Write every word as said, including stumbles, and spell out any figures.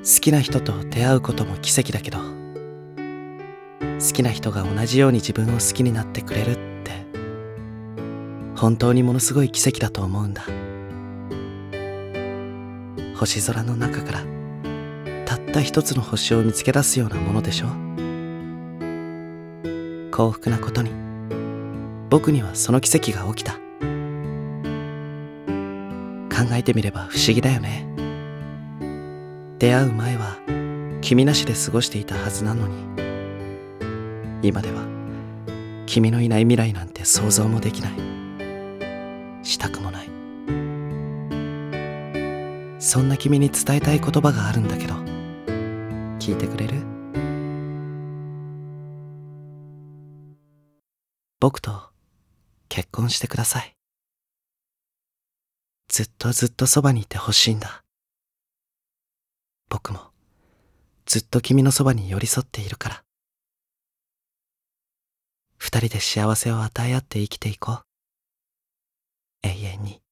好きな人と出会うことも奇跡だけど、好きな人が同じように自分を好きになってくれるって本当にものすごい奇跡だと思うんだ。星空の中からたった一つの星を見つけ出すようなものでしょ。幸福なことに僕にはその奇跡が起きた。考えてみれば不思議だよね。出会う前は君なしで過ごしていたはずなのに、今では君のいない未来なんて想像もできない、したくもない。そんな君に伝えたい言葉があるんだけど、聞いてくれる？僕と結婚してください。ずっとずっとそばにいてほしいんだ。僕もずっと君のそばに寄り添っているから。二人で幸せを与え合って生きていこう。永遠に。